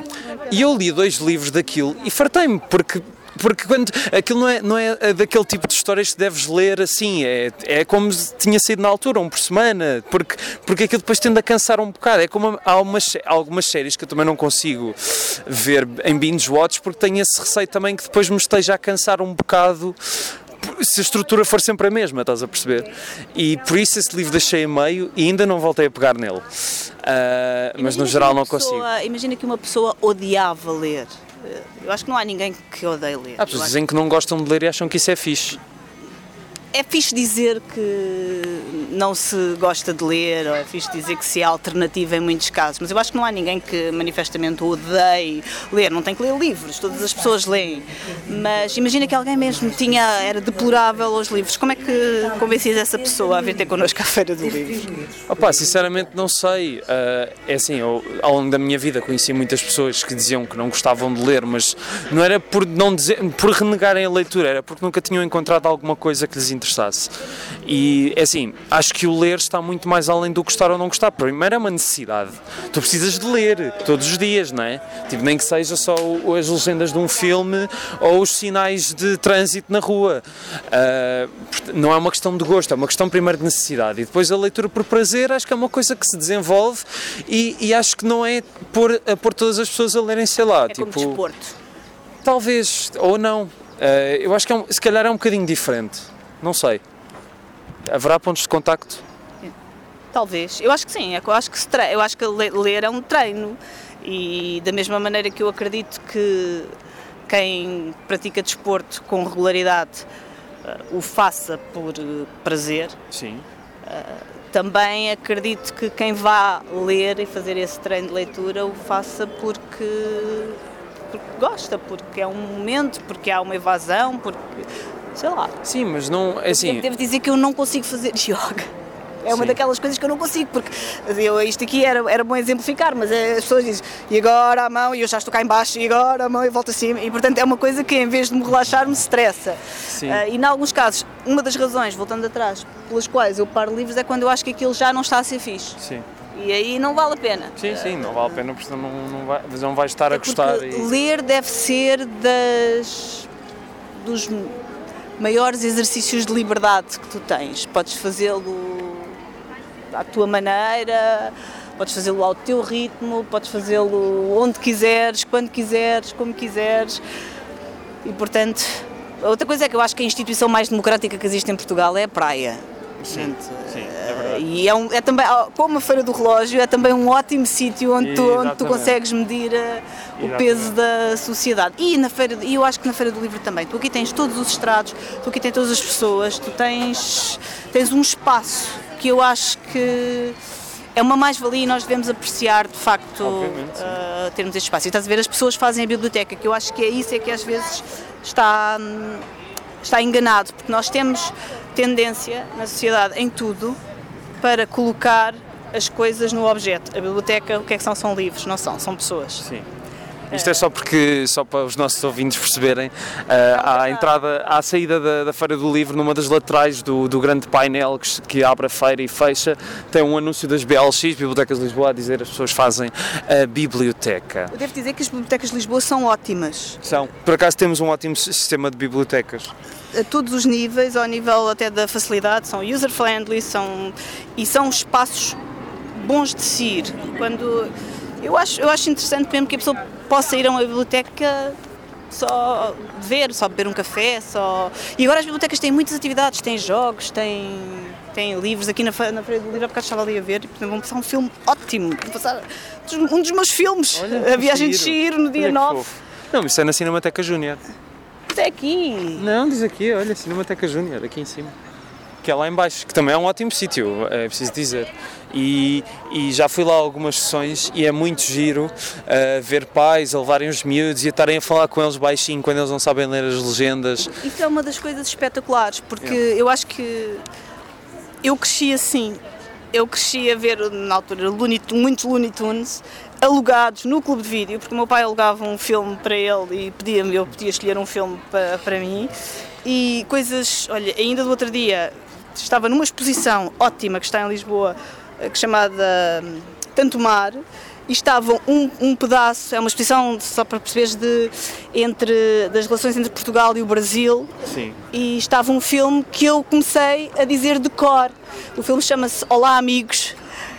E eu li 2 livros daquilo e fartei-me, porque quando aquilo não é daquele tipo de histórias que deves ler assim, é como tinha sido na altura, um por semana, porque aquilo depois tende a cansar um bocado. É como há algumas séries que eu também não consigo ver em binge watch, porque tenho esse receio também que depois me esteja a cansar um bocado se a estrutura for sempre a mesma, estás a perceber? E por isso esse livro deixei a meio e ainda não voltei a pegar nele. Mas no geral não consigo. Imagina que uma pessoa odiava ler. Eu acho que não há ninguém que odeie ler. Há pessoas que dizem que não gostam de ler e acham que isso é fixe. É fixe dizer que não se gosta de ler, ou é fixe dizer que se é alternativa em muitos casos, mas eu acho que não há ninguém que manifestamente odeie ler, não tem que ler livros, todas as pessoas leem, mas imagina que alguém mesmo era deplorável aos livros, como é que convencias essa pessoa a vir ter connosco à Feira do Livro? Opa, sinceramente não sei, é assim, eu ao longo da minha vida conheci muitas pessoas que diziam que não gostavam de ler, mas não era por renegarem a leitura, era porque nunca tinham encontrado alguma coisa que lhes interessasse. E é assim, acho que o ler está muito mais além do gostar ou não gostar. Primeiro é uma necessidade. Tu precisas de ler todos os dias, não é? Tipo, nem que seja só as legendas de um filme ou os sinais de trânsito na rua. Não é uma questão de gosto, é uma questão primeiro de necessidade. E depois a leitura por prazer, acho que é uma coisa que se desenvolve e acho que não é pôr todas as pessoas a lerem, sei lá. É como desporto. Talvez, ou não. Eu acho que se calhar é um bocadinho diferente. Não sei. Haverá pontos de contacto? Talvez. Eu acho que sim. Eu acho que ler é um treino. E da mesma maneira que eu acredito que quem pratica desporto com regularidade o faça por prazer. Sim. Também acredito que quem vá ler e fazer esse treino de leitura o faça porque gosta, porque é um momento, porque há uma evasão, porque... sei lá. Sim, mas não... É assim... Devo dizer que eu não consigo fazer yoga. É uma Sim. daquelas coisas que eu não consigo, porque isto aqui era bom exemplificar, mas as pessoas dizem, e agora a mão, e eu já estou cá em baixo, e agora a mão, e volto acima, e portanto é uma coisa que em vez de me relaxar, me estressa. E em alguns casos, uma das razões, voltando atrás, pelas quais eu paro livros é quando eu acho que aquilo já não está a ser fixe. Sim. E aí não vale a pena. Sim, não vale a pena, porque não vai estar a gostar. Ler deve ser dos maiores exercícios de liberdade que tu tens. Podes fazê-lo à tua maneira, podes fazê-lo ao teu ritmo, podes fazê-lo onde quiseres, quando quiseres, como quiseres. E portanto, outra coisa é que eu acho que a instituição mais democrática que existe em Portugal é a praia. Sim, é verdade. E é também, como a Feira do Relógio, é também um ótimo sítio onde tu consegues medir o peso da sociedade. E eu acho que na Feira do Livro também. Tu aqui tens todos os estrados, tu aqui tens todas as pessoas, tu tens um espaço que eu acho que é uma mais-valia e nós devemos apreciar, de facto, termos este espaço. E estás a ver, as pessoas fazem a biblioteca, que eu acho que é isso que às vezes está enganado, porque nós temos tendência na sociedade, em tudo, para colocar as coisas no objeto. A biblioteca, o que é que são? São livros, não são pessoas. Sim. Isto é só para os nossos ouvintes perceberem, à saída da Feira do Livro, numa das laterais do grande painel que abre a feira e fecha, tem um anúncio das BLX, Bibliotecas de Lisboa, a dizer as pessoas fazem a biblioteca. Eu devo dizer que as bibliotecas de Lisboa são ótimas. São. Por acaso temos um ótimo sistema de bibliotecas. A todos os níveis, ao nível até da facilidade, são user-friendly, são espaços bons de se ir. Eu acho interessante mesmo que a pessoa possa ir a uma biblioteca só ver, só beber um café, E agora as bibliotecas têm muitas atividades, têm jogos, têm livros. Aqui na Feira do Livro, há bocado estava ali a ver, e vão passar um filme ótimo, vão passar um dos meus filmes, A Viagem de Chihiro, no dia 9. Não, isso é na Cinemateca Júnior. Isto é aqui. Não, diz aqui, olha, Cinemateca Júnior, aqui em cima. Que é lá em baixo, que também é um ótimo sítio, é preciso dizer. E já fui lá a algumas sessões e é muito giro ver pais a levarem os miúdos e a estarem a falar com eles baixinho quando eles não sabem ler as legendas. Isso é uma das coisas espetaculares, porque eu acho que eu cresci assim. Eu cresci a ver, na altura, muitos Looney Tunes alugados no clube de vídeo, porque o meu pai alugava um filme para ele e eu podia escolher um filme para mim. E coisas, olha, ainda do outro dia estava numa exposição ótima que está em Lisboa, chamada Tanto Mar, e estava um pedaço, é uma exposição, só para perceberes, das relações entre Portugal e o Brasil. Sim. E estava um filme que eu comecei a dizer de cor. O filme chama-se Olá Amigos.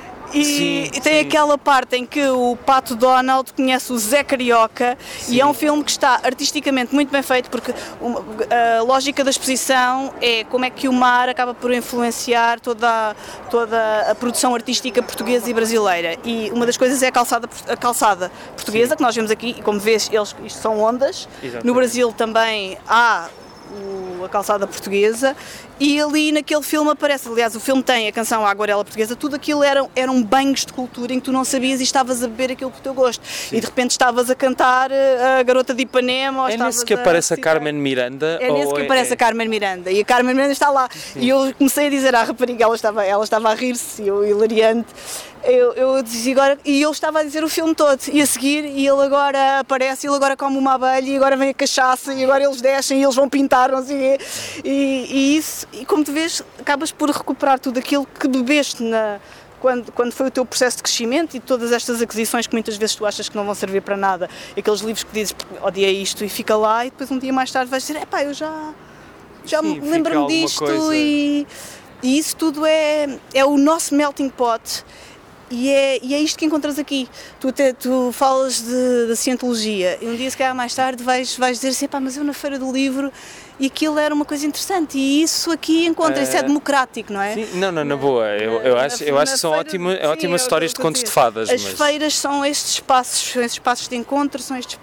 E tem aquela parte em que o Pato Donald conhece o Zé Carioca. Sim. E é um filme que está artisticamente muito bem feito, porque a lógica da exposição é como é que o mar acaba por influenciar toda a produção artística portuguesa e brasileira. E uma das coisas é a calçada portuguesa, sim, que nós vemos aqui, e como vês, isto são ondas. Exatamente. No Brasil também há a calçada portuguesa, e ali naquele filme aparece, aliás o filme tem a canção A Aguarela Portuguesa, tudo aquilo eram banhos de cultura em que tu não sabias e estavas a beber aquilo por teu gosto. Sim. E de repente estavas a cantar a Garota de Ipanema, ou nesse que aparece a Carmen Miranda? É nesse que aparece a Carmen Miranda, e a Carmen Miranda está lá. Sim. E eu comecei a dizer à rapariga, ela estava a rir-se, eu hilariante, eu dizia agora, e ele estava a dizer o filme todo, e a seguir, e ele agora aparece, ele agora come uma abelha, e agora vem a cachaça, e agora eles descem, e eles vão pintar, não sei o quê. E isso, e como tu vês, acabas por recuperar tudo aquilo que bebeste quando foi o teu processo de crescimento, e todas estas aquisições que muitas vezes tu achas que não vão servir para nada, aqueles livros que dizes, odiei isto, e fica lá, e depois um dia mais tarde vais dizer, eu já sim, lembro-me disto, e isso tudo é o nosso melting pot. E é isto que encontras aqui. Tu falas da cientologia, e um dia, se calhar mais tarde, vais dizer assim, mas eu na Feira do Livro, e aquilo era uma coisa interessante, e isso aqui encontra, isso é democrático, não é? Sim, não, na boa, eu acho que são ótimas histórias de contos de fadas. As feiras são estes espaços de encontro, são estes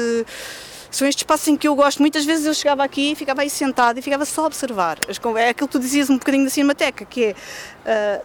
espaços em que eu gosto. Muitas vezes eu chegava aqui, ficava aí sentado e ficava só a observar. É aquilo que tu dizias um bocadinho da Cinemateca, que é...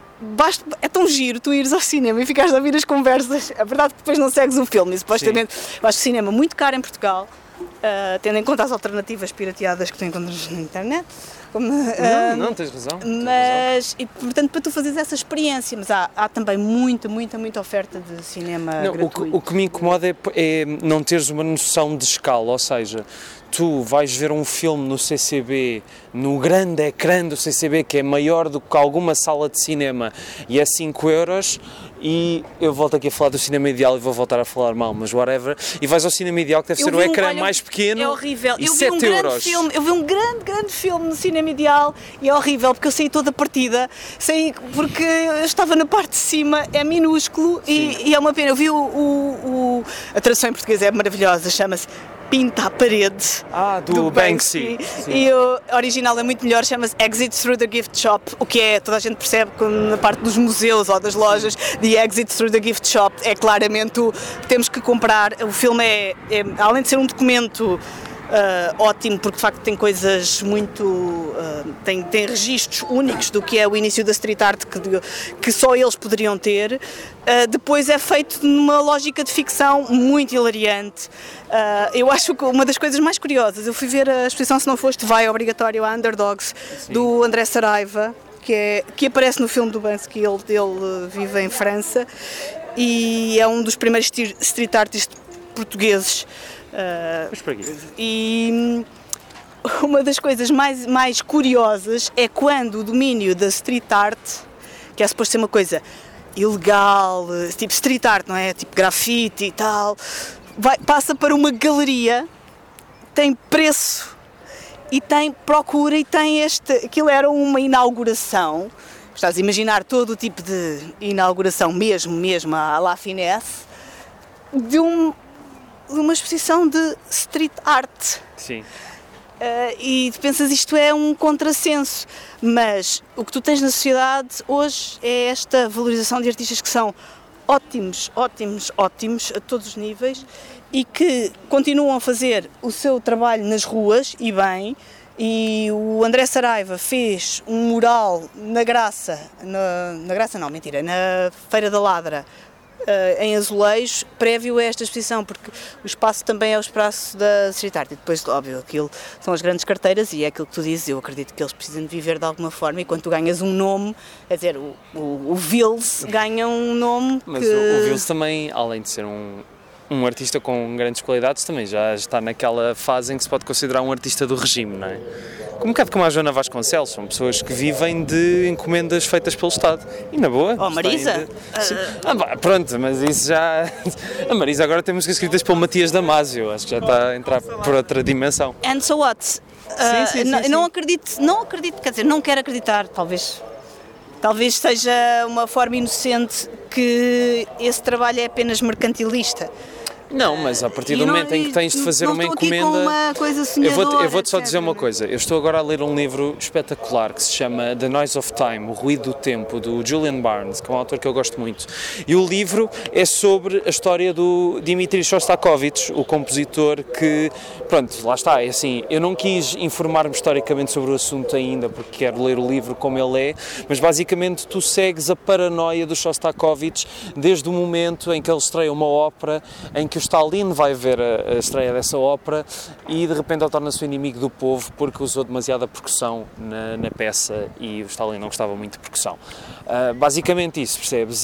é tão giro tu ires ao cinema e ficares a ouvir as conversas. A verdade é que depois não segues o filme, e supostamente eu acho o cinema muito caro em Portugal, tendo em conta as alternativas pirateadas que tu encontras na internet. Não, tens razão. E portanto, para tu fazeres essa experiência, mas há também muita oferta de cinema gratuito. O que me incomoda é não teres uma noção de escala, ou seja, tu vais ver um filme no CCB, no grande ecrã do CCB, que é maior do que alguma sala de cinema, e é 5€, e eu volto aqui a falar do cinema ideal e vou voltar a falar mal, mas whatever, e vais ao cinema ideal, que deve ser o ecrã mais pequeno, é horrível. E 7€. Eu vi um grande filme no cinema ideal, e é horrível, porque eu saí toda partida, porque eu estava na parte de cima, é minúsculo, e é uma pena. Eu vi a tradução em português é maravilhosa, chama-se Pinta a Parede, do Banksy. E o original é muito melhor, chama-se Exit Through the Gift Shop, o que é, toda a gente percebe que na parte dos museus ou das lojas, de Exit Through the Gift Shop, é claramente temos que comprar. O filme além de ser um documento ótimo, porque de facto tem coisas muito... tem registros únicos do que é o início da street art que só eles poderiam ter. Depois é feito numa lógica de ficção muito hilariante. Eu acho que uma das coisas mais curiosas, eu fui ver a exposição Se Não Foste Vai, obrigatório, a Underdogs, sim, do André Saraiva, que aparece no filme do Banksy, ele vive em França, e é um dos primeiros street artists portugueses. E uma das coisas mais curiosas é quando o domínio da street art, que é suposto ser uma coisa ilegal, tipo street art, não é? Tipo grafite e tal, passa para uma galeria, tem preço e tem procura, e tem aquilo era uma inauguração. Estás a imaginar todo o tipo de inauguração, mesmo à La Finesse, de uma exposição de street art. Sim. E tu pensas, isto é um contrassenso, mas o que tu tens na sociedade hoje é esta valorização de artistas que são ótimos a todos os níveis, e que continuam a fazer o seu trabalho nas ruas, e bem. E o André Saraiva fez um mural na Feira da Ladra, em azulejo, prévio a esta exposição, porque o espaço também é o espaço da street art. E depois, óbvio, aquilo são as grandes carteiras, e é aquilo que tu dizes. Eu acredito que eles precisam de viver de alguma forma, e quando tu ganhas um nome, quer dizer, o Vils ganha um nome. Mas o Vils também, além de ser um artista com grandes qualidades também já está naquela fase em que se pode considerar um artista do regime, não é? Um bocado como a Joana Vasconcelos, são pessoas que vivem de encomendas feitas pelo Estado. E na boa. Oh, Marisa? Pronto, mas isso já... A Marisa agora tem músicas escritas pelo Matias Damasio, acho que já está a entrar por outra dimensão. And so what? Sim. Não acredito, quer dizer, não quero acreditar, talvez seja uma forma inocente que esse trabalho é apenas mercantilista. Não, mas a partir do momento em que tens de fazer uma encomenda... Não estou aqui com uma coisa sonhadora, eu vou-te só dizer uma coisa. Eu estou agora a ler um livro espetacular que se chama The Noise of Time, O Ruído do Tempo, do Julian Barnes, que é um autor que eu gosto muito. E o livro é sobre a história do Dmitri Shostakovich, o compositor que... Pronto, lá está, é assim, eu não quis informar-me historicamente sobre o assunto ainda, porque quero ler o livro como ele é, mas basicamente tu segues a paranoia do Shostakovich desde o momento em que ele estreia uma ópera, em que o Stalin vai ver a estreia dessa ópera e de repente ele torna-se o inimigo do povo porque usou demasiada percussão na peça e o Stalin não gostava muito de percussão. Basicamente isso, percebes?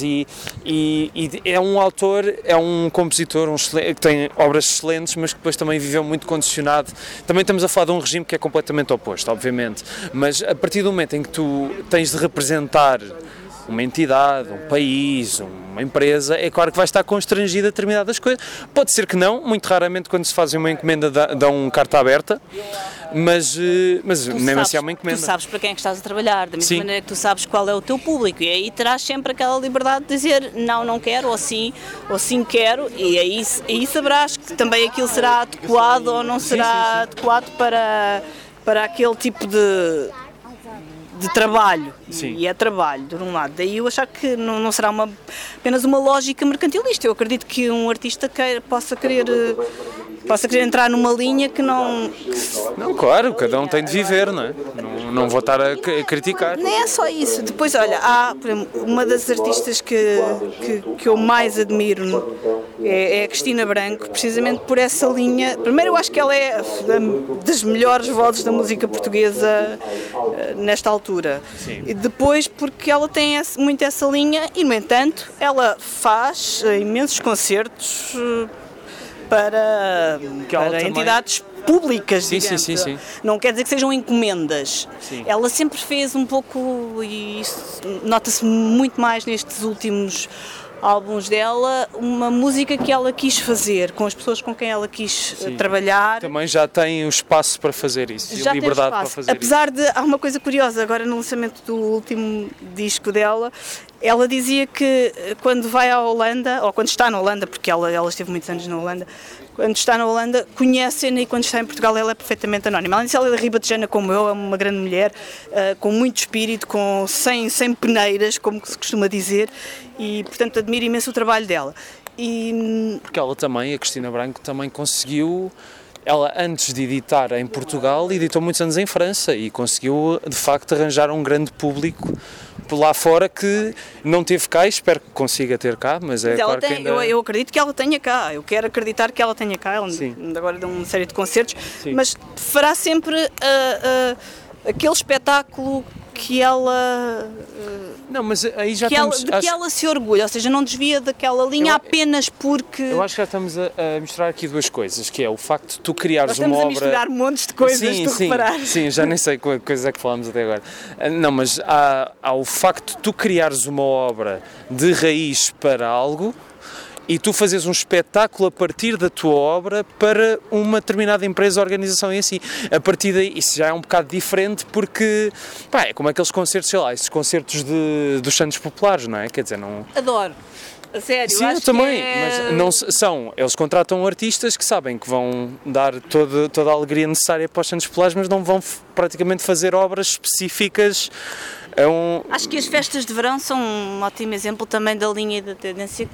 E é um autor, é um compositor que tem obras excelentes, mas que depois também viveu muito condicionado. Também estamos a falar de um regime que é completamente oposto, obviamente, mas a partir do momento em que tu tens de representar uma entidade, um país, uma empresa, é claro que vai estar constrangida a determinadas coisas. Pode ser que não, muito raramente quando se faz uma encomenda dão carta aberta, mas mesmo assim é uma encomenda. Tu sabes para quem é que estás a trabalhar, da mesma Sim. maneira que tu sabes qual é o teu público, e aí terás sempre aquela liberdade de dizer não quero, ou sim quero, e aí saberás que também aquilo será adequado ou não será adequado para aquele tipo de trabalho. Sim. E é trabalho, de um lado. Daí eu achar que não será apenas uma lógica mercantilista. Eu acredito que um artista possa querer entrar numa linha que não... Não, claro, cada um tem de viver, não é? Não vou estar a criticar. Nem é só isso. Depois, olha, há, por exemplo, uma das artistas que eu mais admiro é a Cristina Branco, precisamente por essa linha. Primeiro, eu acho que ela é das melhores vozes da música portuguesa nesta altura. Sim. E depois, porque ela tem muito essa linha e, no entanto, ela faz imensos concertos para entidades públicas, digamos. Sim. Não quer dizer que sejam encomendas. Sim. Ela sempre fez um pouco, e isso nota-se muito mais nestes últimos álbuns dela, uma música que ela quis fazer, com as pessoas com quem ela quis trabalhar. Também já tem o espaço para fazer isso, e a liberdade para fazer Apesar isso. Há uma coisa curiosa, agora no lançamento do último disco dela, ela dizia que quando vai à Holanda, ou quando está na Holanda, porque ela esteve muitos anos na Holanda, quando está na Holanda, conhecem-na, e quando está em Portugal ela é perfeitamente anónima. Além disso, ela é ribatejana como eu, é uma grande mulher, com muito espírito, sem peneiras, como se costuma dizer, e portanto admiro imenso o trabalho dela. Porque ela também, a Cristina Branco, também conseguiu... Ela, antes de editar em Portugal, editou muitos anos em França e conseguiu, de facto, arranjar um grande público por lá fora que não teve cá, e espero que consiga ter cá, mas claro que ainda... eu acredito que ela tenha cá, eu quero acreditar que ela tenha cá, ela agora deu uma série de concertos, mas fará sempre aquele espetáculo que ela... Não, mas aí já que ela se orgulha, ou seja, não desvia daquela linha apenas porque... Eu acho que já estamos a misturar aqui duas coisas, que é o facto de tu criares uma obra... Estamos a misturar montes de coisas, tu reparares. Sim, já nem sei que coisa é que falámos até agora. Não, mas há o facto de tu criares uma obra de raiz para algo, e tu fazes um espetáculo a partir da tua obra para uma determinada empresa ou organização em si. A partir daí, isso já é um bocado diferente, porque é como aqueles concertos, sei lá, esses concertos dos Santos Populares, não é? Quer dizer, não... Adoro. A sério, sim, eu também, mas não são, eles contratam artistas que sabem que vão dar toda a alegria necessária para os Santos Populares, mas não vão praticamente fazer obras específicas. Acho que as festas de verão são um ótimo exemplo também da linha da tendência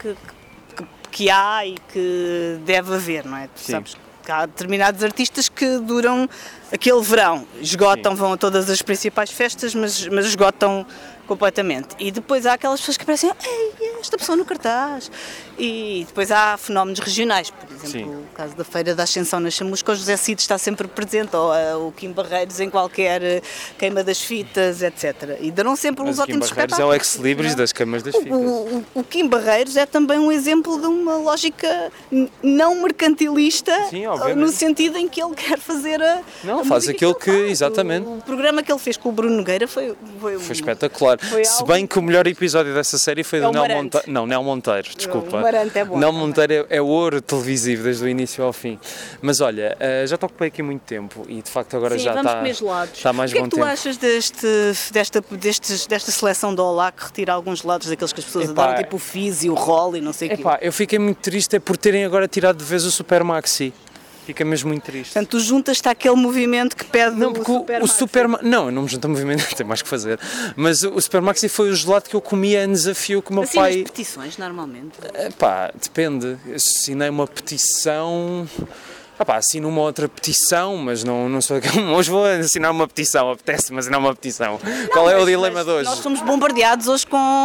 que há e que deve haver, não é? Tu sabes que há determinados artistas que duram aquele verão, esgotam, vão a todas as principais festas, mas esgotam completamente. E depois há aquelas pessoas que aparecem, ei, esta pessoa no cartaz. E depois há fenómenos regionais, por exemplo, o caso da Feira da Ascensão na Chamusca, o José Cid está sempre presente, ou o Kim Barreiros em qualquer queima das fitas, etc. E darão sempre uns ótimos espetáculos. É o ex-libris das queimas das fitas. O Kim Barreiros é também um exemplo de uma lógica não mercantilista, no sentido em que ele quer fazer Não, faz aquilo que, exatamente. O programa que ele fez com o Bruno Nogueira foi espetacular. Se bem que o melhor episódio dessa série foi do Nel Monteiro. Não, Nel Monteiro, desculpa. O Marante é bom. Nel Monteiro é o ouro televisivo desde o início ao fim. Mas olha, já te ocupei aqui muito tempo e de facto agora já está mais bom tempo. O que é que tu achas desta seleção do Olá que retira alguns gelados daqueles que as pessoas adoram, tipo o Fizz e o Roll e não sei o quê? Eu fiquei muito triste por terem agora tirado de vez o Super Maxi. Fica mesmo muito triste. Portanto, tu juntas-te àquele movimento que pede o Super Maxi. Não, eu não me junto ao movimento, tem mais que fazer. Mas o Super Maxi foi o gelado que eu comia em desafio com o meu pai. Assinas petições, normalmente? Depende. Eu assinei uma petição... assino uma outra petição, mas não sou aquele. Hoje vou assinar uma petição, apetece-me assinar uma petição. Qual é o dilema de hoje? Nós somos bombardeados hoje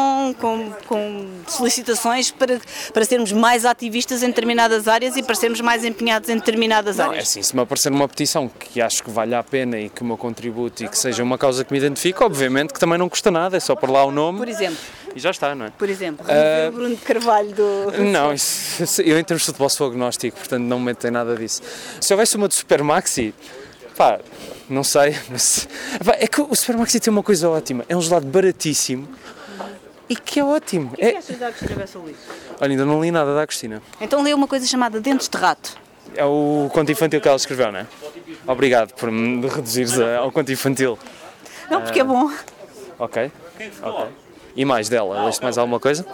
com solicitações para sermos mais ativistas em determinadas áreas e para sermos mais empenhados em determinadas áreas. É assim, se me aparecer uma petição que acho que valha a pena e que o meu contributo e que seja uma causa que me identifique, obviamente que também não custa nada, é só pôr lá o nome. Por exemplo. E já está, não é? Por exemplo, remover o Bruno de Carvalho do... Não, eu em termos de futebol sou agnóstico, portanto não me meto em nada disso. Se houvesse uma de Super Maxi, não sei, mas... é que o Super Maxi tem uma coisa ótima, é um gelado baratíssimo e que é ótimo. O que achas da Agostina Bessa-Luís? Olha, ainda não li nada da Agostina. Então lê uma coisa chamada Dentes de Rato. É o conto infantil que ela escreveu, não é? Obrigado por me reduzires ao conto infantil. Não, porque é bom. Ok. E mais dela? Leste mais alguma coisa?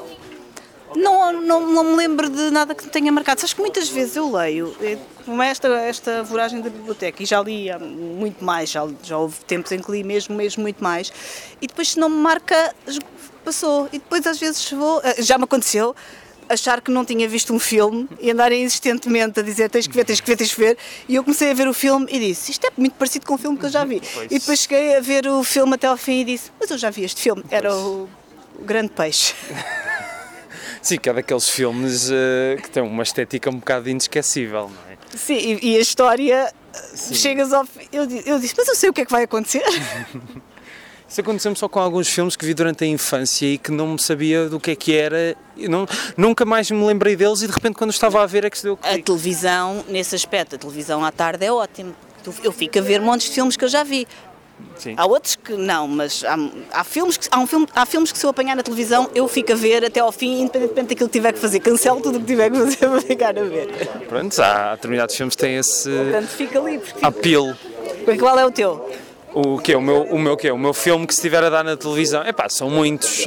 Não me lembro de nada que me tenha marcado. Sabes que muitas vezes eu leio, como esta voragem da biblioteca, e já li muito mais, já houve tempos em que li mesmo muito mais, e depois se não me marca, passou. E depois às vezes já me aconteceu, achar que não tinha visto um filme e andarem insistentemente a dizer tens que ver, e eu comecei a ver o filme e disse, isto é muito parecido com um filme que eu já vi. E depois cheguei a ver o filme até ao fim e disse, mas eu já vi este filme, era o Grande Peixe. Sim, que é daqueles filmes que têm uma estética um bocado inesquecível, não é? Sim, e a história, chegas ao fim, eu disse, mas eu sei o que é que vai acontecer. Isso aconteceu-me só com alguns filmes que vi durante a infância e que não me sabia do que era, nunca mais me lembrei deles e de repente quando estava a ver é que se deu o clique. A televisão, nesse aspecto, a televisão à tarde é ótimo. Eu fico a ver montes de filmes que eu já vi. Sim. Há outros que não, mas há filmes que se eu apanhar na televisão eu fico a ver até ao fim, independentemente daquilo que tiver que fazer. Cancelo tudo o que tiver que fazer para ficar a ver. Pronto, há determinados filmes que têm esse Portanto, fica ali. apelo. Qual é o teu? O quê? O meu filme que se estiver a dar na televisão? São muitos.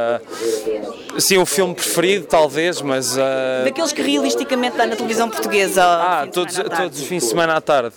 Sim, o filme preferido, talvez, mas... Daqueles que realisticamente dá na televisão portuguesa. Todos os fins de semana à tarde.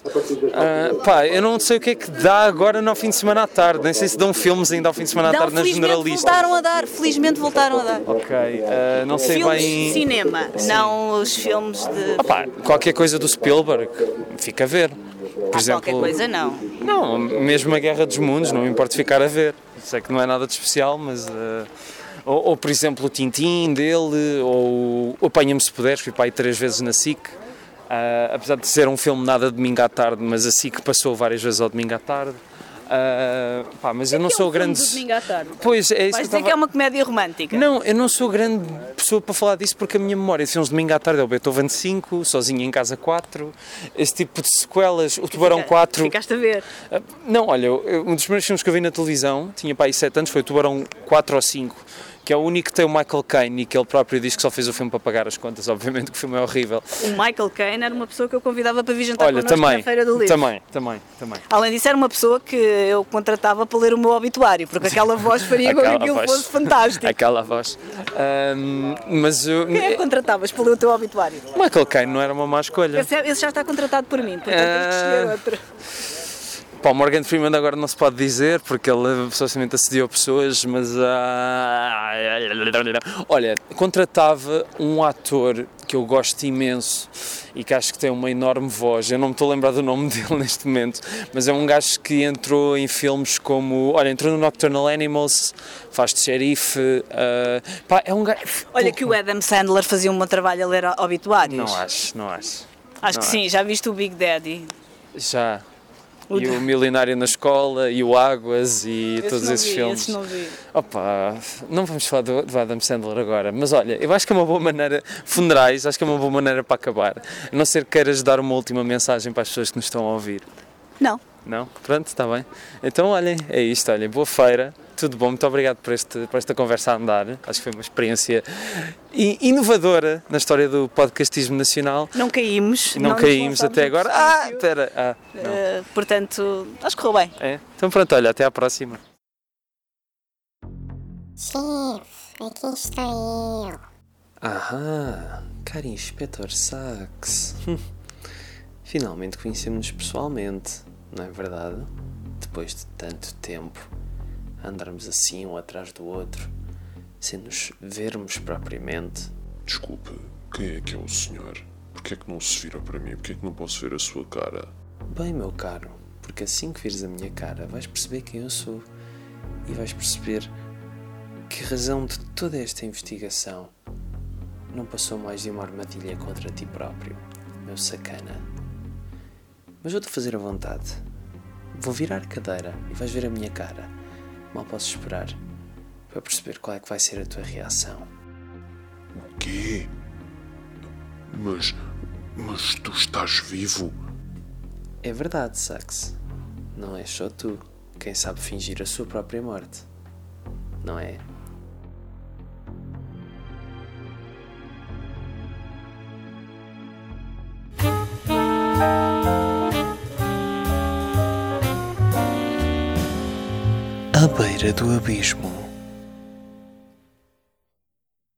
Eu não sei o que é que dá agora no fim de semana à tarde. Nem sei se dão filmes ainda ao fim de semana à tarde na generalista. Felizmente voltaram a dar. Ok, não sei filmes bem... Filmes de cinema, sim. Não os filmes de... Qualquer coisa do Spielberg, fica a ver. Por exemplo, qualquer coisa não. Não, mesmo a Guerra dos Mundos, não me importa ficar a ver. Sei que não é nada de especial, mas... Ou, por exemplo, o Tintin dele, ou Apanha-me se puderes, fui para aí 3 vezes na SIC. Apesar de ser um filme nada domingo à tarde, mas a SIC passou várias vezes ao domingo à tarde. Mas eu não sou grande... domingo à tarde? Pois, é isso. Vais dizer que é uma comédia romântica? Não, eu não sou grande pessoa para falar disso porque a minha memória de filmes de domingo à tarde é o Beethoven 5, Sozinho em Casa 4, esse tipo de sequelas, o Tubarão 4... Ficaste a ver? Não, olha, um dos primeiros filmes que eu vi na televisão, tinha para aí 7 anos, foi o Tubarão 4 ou 5, que é o único que tem o Michael Caine e que ele próprio diz que só fez o filme para pagar as contas, obviamente que o filme é horrível. O Michael Caine era uma pessoa que eu convidava para vir jantar connosco na Feira do Livro. Também. Além disso, era uma pessoa que eu contratava para ler o meu obituário, porque aquela voz faria com que aquilo fosse fantástico. Aquela voz. Mas quem é que contratavas para ler o teu obituário? Michael Caine não era uma má escolha. Esse já está contratado por mim, portanto tens que escolher outro. Pá, o Morgan Freeman agora não se pode dizer, porque ele socialmente assediou pessoas, mas... Olha, contratava um ator que eu gosto imenso e que acho que tem uma enorme voz. Eu não me estou a lembrar do nome dele neste momento, mas é um gajo que entrou em filmes como... Olha, entrou no Nocturnal Animals, faz de xerife... pá, é um gajo... Olha que o Adam Sandler fazia um bom trabalho a ler obituários. Não acho. Acho que sim, já viste o Big Daddy? Já. E o Milionário na Escola, e o Águas, e todos esses filmes. Esse não vi. Opa, não vamos falar do Adam Sandler agora, mas olha, eu acho que é uma boa maneira, funerais, acho que é uma boa maneira para acabar. A não ser que queiras dar uma última mensagem para as pessoas que nos estão a ouvir. Não. Não? Pronto, está bem. Então, olhem, é isto, olhem, boa feira, tudo bom, muito obrigado por esta conversa a andar. Acho que foi uma experiência inovadora na história do podcastismo nacional. Não caímos. Não caímos até agora. Espera. Portanto, acho que correu bem. É? Então pronto, olha, até à próxima. Chefe, aqui estou eu. Caro Inspetor Sax. Finalmente conhecemos-nos pessoalmente, não é verdade? Depois de tanto tempo, andarmos assim um atrás do outro, sem nos vermos propriamente. Desculpe, quem é que é o senhor? Porquê é que não se vira para mim? Porquê é que não posso ver a sua cara? Bem, meu caro, porque assim que vires a minha cara, vais perceber quem eu sou e vais perceber que a razão de toda esta investigação não passou mais de uma armadilha contra ti próprio, meu sacana. Mas vou-te fazer à vontade. Vou virar a cadeira e vais ver a minha cara. Mal posso esperar para perceber qual é que vai ser a tua reação. O quê? Mas tu estás vivo? É verdade, Sax. Não és só tu quem sabe fingir a sua própria morte. Não é? À beira do abismo.